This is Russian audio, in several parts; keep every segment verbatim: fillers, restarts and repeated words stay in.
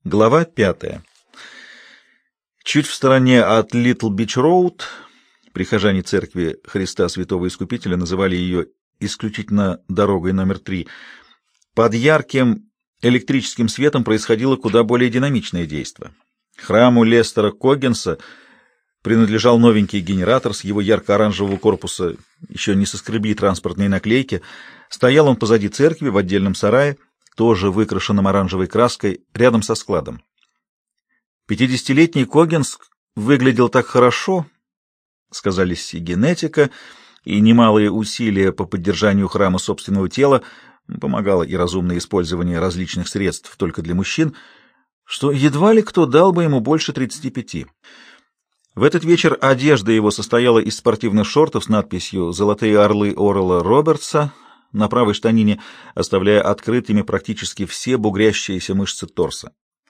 Глава пятая. Чуть в стороне от Литл Бич Роуд прихожане церкви Христа Святого Искупителя называли ее исключительно дорогой номер три. Под ярким электрическим светом происходило куда более динамичное действо. Храму Лестера Коггинса принадлежал новенький генератор с его ярко-оранжевого корпуса, еще не соскребли транспортные наклейки. Стоял он позади церкви в отдельном сарае, тоже выкрашенным оранжевой краской, рядом со складом. Пятидесятилетний Коггинс выглядел так хорошо, сказались и генетика, и немалые усилия по поддержанию храма собственного тела, помогало и разумное использование различных средств только для мужчин, что едва ли кто дал бы ему больше тридцати пяти. В этот вечер одежда его состояла из спортивных шортов с надписью «Золотые орлы Орла Робертса» на правой штанине, оставляя открытыми практически все бугрящиеся мышцы торса.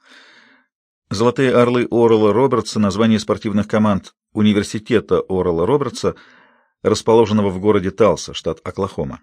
«Золотые орлы Орла Робертса» — название спортивных команд университета Орла Робертса, расположенного в городе Талса, штат Оклахома.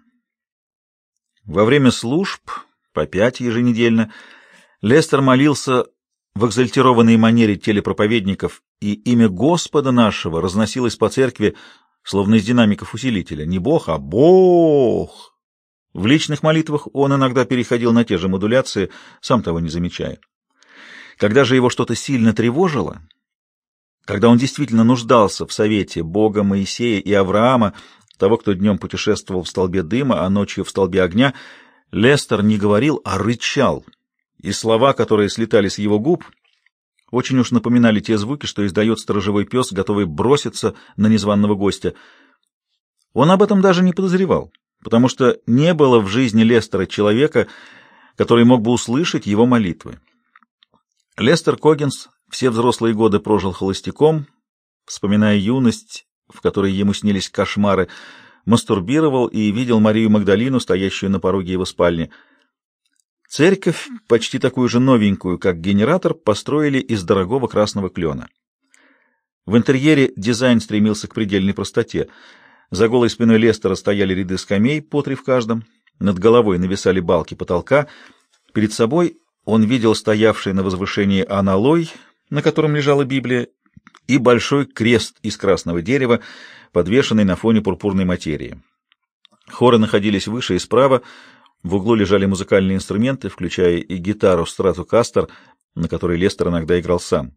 Во время служб, по пять еженедельно, Лестер молился в экзальтированной манере телепроповедников, и имя Господа нашего разносилось по церкви, словно из динамиков усилителя. Не Бог, а Бог! В личных молитвах он иногда переходил на те же модуляции, сам того не замечая. Когда же его что-то сильно тревожило, когда он действительно нуждался в совете Бога, Моисея и Авраама, того, кто днем путешествовал в столбе дыма, а ночью в столбе огня, Лестер не говорил, а рычал, и слова, которые слетали с его губ, очень уж напоминали те звуки, что издает сторожевой пес, готовый броситься на незваного гостя. Он об этом даже не подозревал, потому что не было в жизни Лестера человека, который мог бы услышать его молитвы. Лестер Коггинс все взрослые годы прожил холостяком, вспоминая юность, в которой ему снились кошмары, мастурбировал и видел Марию Магдалину, стоящую на пороге его спальни. Церковь, почти такую же новенькую, как генератор, построили из дорогого красного клена. В интерьере дизайн стремился к предельной простоте. За голой спиной Лестера стояли ряды скамей, по три в каждом, над головой нависали балки потолка, перед собой он видел стоявший на возвышении аналой, на котором лежала Библия, и большой крест из красного дерева, подвешенный на фоне пурпурной материи. Хоры находились выше и справа, в углу лежали музыкальные инструменты, включая и гитару Стратокастер, на которой Лестер иногда играл сам.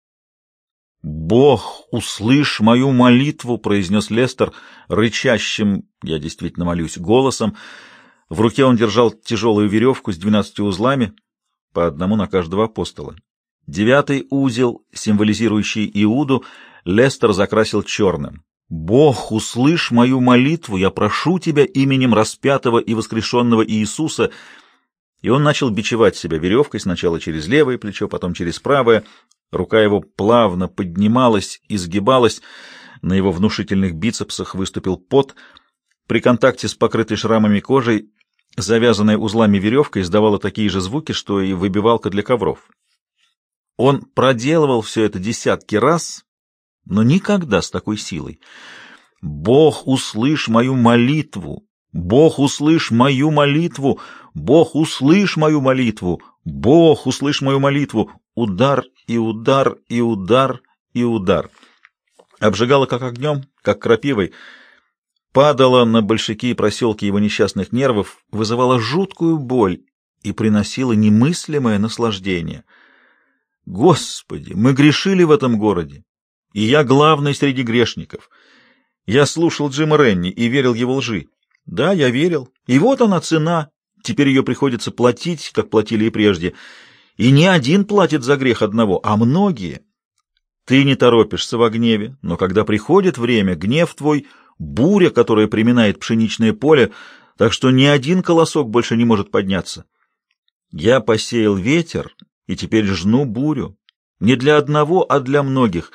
«Бог, услышь мою молитву!» — произнес Лестер рычащим, я действительно молюсь, голосом. В руке он держал тяжелую веревку с двенадцатью узлами, по одному на каждого апостола. Девятый узел, символизирующий Иуду, Лестер закрасил черным. «Бог, услышь мою молитву, я прошу тебя именем распятого и воскрешенного Иисуса». И он начал бичевать себя веревкой сначала через левое плечо, потом через правое. Рука его плавно поднималась и сгибалась, на его внушительных бицепсах выступил пот. При контакте с покрытой шрамами кожей завязанная узлами веревка издавала такие же звуки, что и выбивалка для ковров. Он проделывал все это десятки раз, но никогда с такой силой. «Бог, услышь мою молитву! Бог, услышь мою молитву! Бог, услышь мою молитву! Бог, услышь мою молитву!» Удар и удар и удар и удар. Обжигало как огнем, как крапивой. Падало на большаки и проселки его несчастных нервов, вызывало жуткую боль и приносило немыслимое наслаждение. Господи, мы грешили в этом городе, и я главный среди грешников. Я слушал Джима Ренни и верил его лжи. Да, я верил. И вот она цена. Теперь ее приходится платить, как платили и прежде. И не один платит за грех одного, а многие. Ты не торопишься во гневе, но когда приходит время, гнев твой — буря, которая приминает пшеничное поле, так что ни один колосок больше не может подняться. Я посеял ветер, и теперь жну бурю. Не для одного, а для многих.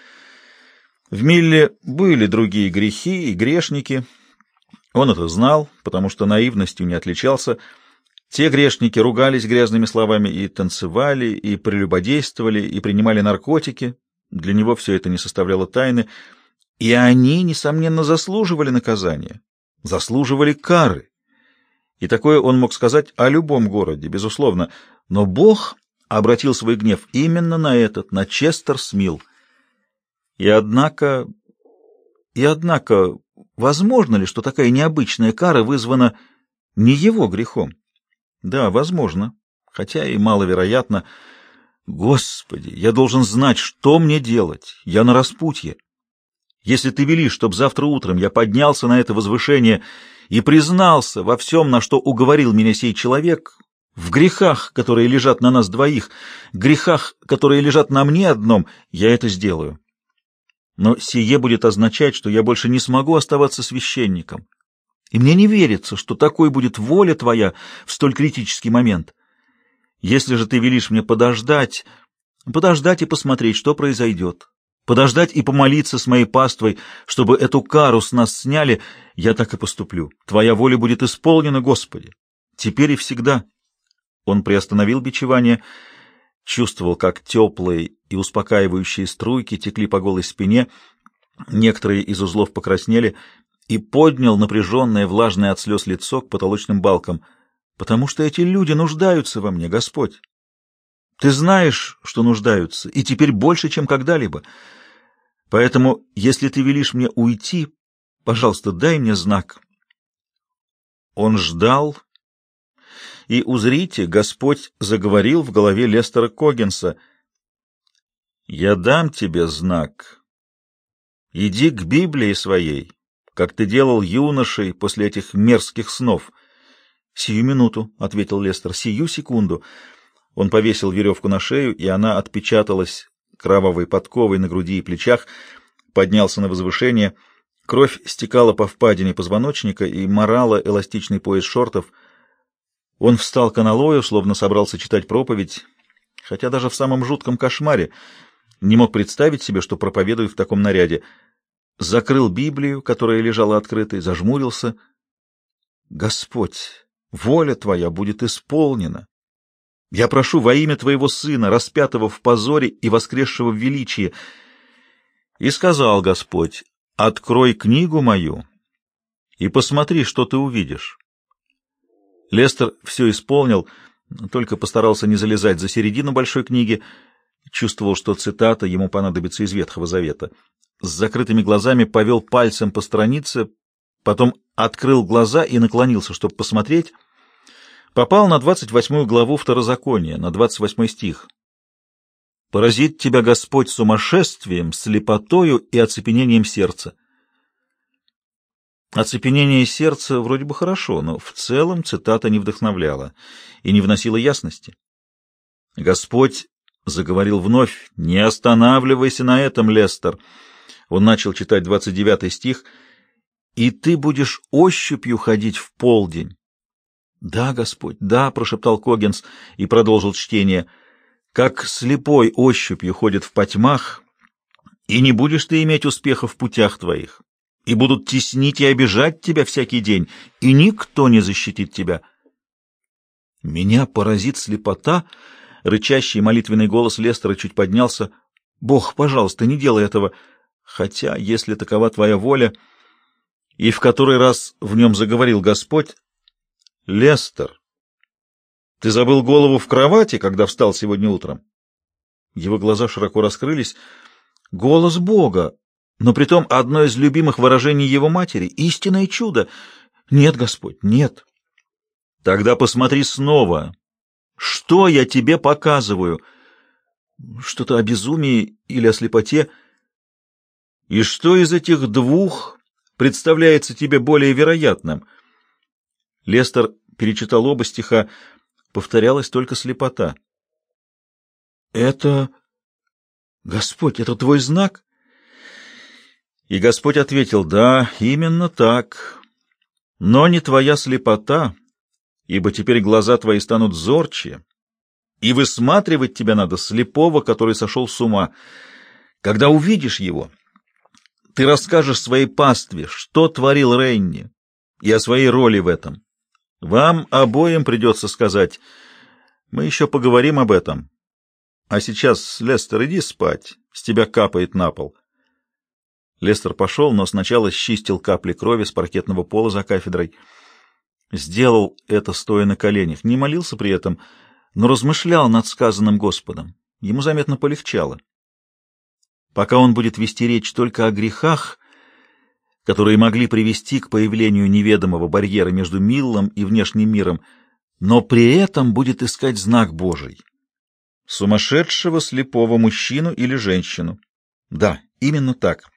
В Милле были другие грехи и грешники. Он это знал, потому что наивностью не отличался. Те грешники ругались грязными словами и танцевали, и прелюбодействовали, и принимали наркотики. Для него все это не составляло тайны. И они, несомненно, заслуживали наказания, заслуживали кары. И такое он мог сказать о любом городе, безусловно. Но Бог обратил свой гнев именно на этот, на Честерс-Милл. И однако, и однако, возможно ли, что такая необычная кара вызвана не его грехом? Да, возможно, хотя и маловероятно. Господи, я должен знать, что мне делать. Я на распутье. Если ты велишь, чтоб завтра утром я поднялся на это возвышение и признался во всем, на что уговорил меня сей человек, в грехах, которые лежат на нас двоих, грехах, которые лежат на мне одном, я это сделаю. Но сие будет означать, что я больше не смогу оставаться священником. И мне не верится, что такой будет воля твоя в столь критический момент. Если же ты велишь мне подождать, подождать и посмотреть, что произойдет, подождать и помолиться с моей паствой, чтобы эту кару с нас сняли, я так и поступлю. Твоя воля будет исполнена, Господи, теперь и всегда». Он приостановил бичевание, чувствовал, как теплые и успокаивающие струйки текли по голой спине, некоторые из узлов покраснели, и поднял напряженное, влажное от слез лицо к потолочным балкам. «Потому что эти люди нуждаются во мне, Господь. Ты знаешь, что нуждаются, и теперь больше, чем когда-либо. Поэтому, если ты велишь мне уйти, пожалуйста, дай мне знак». Он ждал, и, узрите, Господь заговорил в голове Лестера Коггинса: «Я дам тебе знак. Иди к Библии своей, как ты делал юношей после этих мерзких снов». «Сию минуту», — ответил Лестер, — «сию секунду». Он повесил веревку на шею, и она отпечаталась кровавой подковой на груди и плечах, поднялся на возвышение. Кровь стекала по впадине позвоночника и морала эластичный пояс шортов. Он встал к аналою, словно собрался читать проповедь, хотя даже в самом жутком кошмаре не мог представить себе, что проповедует в таком наряде. Закрыл Библию, которая лежала открытой, зажмурился. «Господь, воля Твоя будет исполнена. Я прошу во имя Твоего Сына, распятого в позоре и воскресшего в величии». И сказал Господь: «Открой книгу мою и посмотри, что ты увидишь». Лестер все исполнил, только постарался не залезать за середину большой книги, чувствовал, что цитата ему понадобится из Ветхого Завета. С закрытыми глазами повел пальцем по странице, потом открыл глаза и наклонился, чтобы посмотреть. Попал на двадцать восьмую главу Второзакония, на двадцать восьмой стих. «Поразит тебя Господь сумасшествием, слепотою и оцепенением сердца». Оцепенение сердца вроде бы хорошо, но в целом цитата не вдохновляла и не вносила ясности. Господь заговорил вновь: «Не останавливайся на этом, Лестер». Он начал читать двадцать девятый стих: «И ты будешь ощупью ходить в полдень». «Да, Господь, да», — прошептал Коггинс и продолжил чтение: «как слепой ощупью ходит в потьмах, и не будешь ты иметь успеха в путях твоих, и будут теснить и обижать тебя всякий день, и никто не защитит тебя». «Меня поразит слепота», — рычащий молитвенный голос Лестера чуть поднялся. «Бог, пожалуйста, не делай этого, хотя, если такова твоя воля». И в который раз в нем заговорил Господь: «Лестер, ты забыл голову в кровати, когда встал сегодня утром?» Его глаза широко раскрылись. Голос Бога, но притом одно из любимых выражений его матери, истинное чудо. «Нет, Господь, нет». «Тогда посмотри снова. Что я тебе показываю?» «Что-то о безумии или о слепоте». «И что из этих двух представляется тебе более вероятным?» Лестер перечитал оба стиха, повторялась только слепота. «Это... Господь, это твой знак?» И Господь ответил: «Да, именно так. Но не твоя слепота, ибо теперь глаза твои станут зорче, и высматривать тебя надо слепого, который сошел с ума. Когда увидишь его, ты расскажешь своей пастве, что творил Ренни, и о своей роли в этом. Вам обоим придется сказать. Мы еще поговорим об этом. А сейчас, Лестер, иди спать, с тебя капает на пол». Лестер пошел, но сначала счистил капли крови с паркетного пола за кафедрой. Сделал это, стоя на коленях, не молился при этом, но размышлял над сказанным Господом. Ему заметно полегчало. Пока он будет вести речь только о грехах, которые могли привести к появлению неведомого барьера между Миллом и внешним миром, но при этом будет искать знак Божий. Сумасшедшего слепого мужчину или женщину. Да, именно так.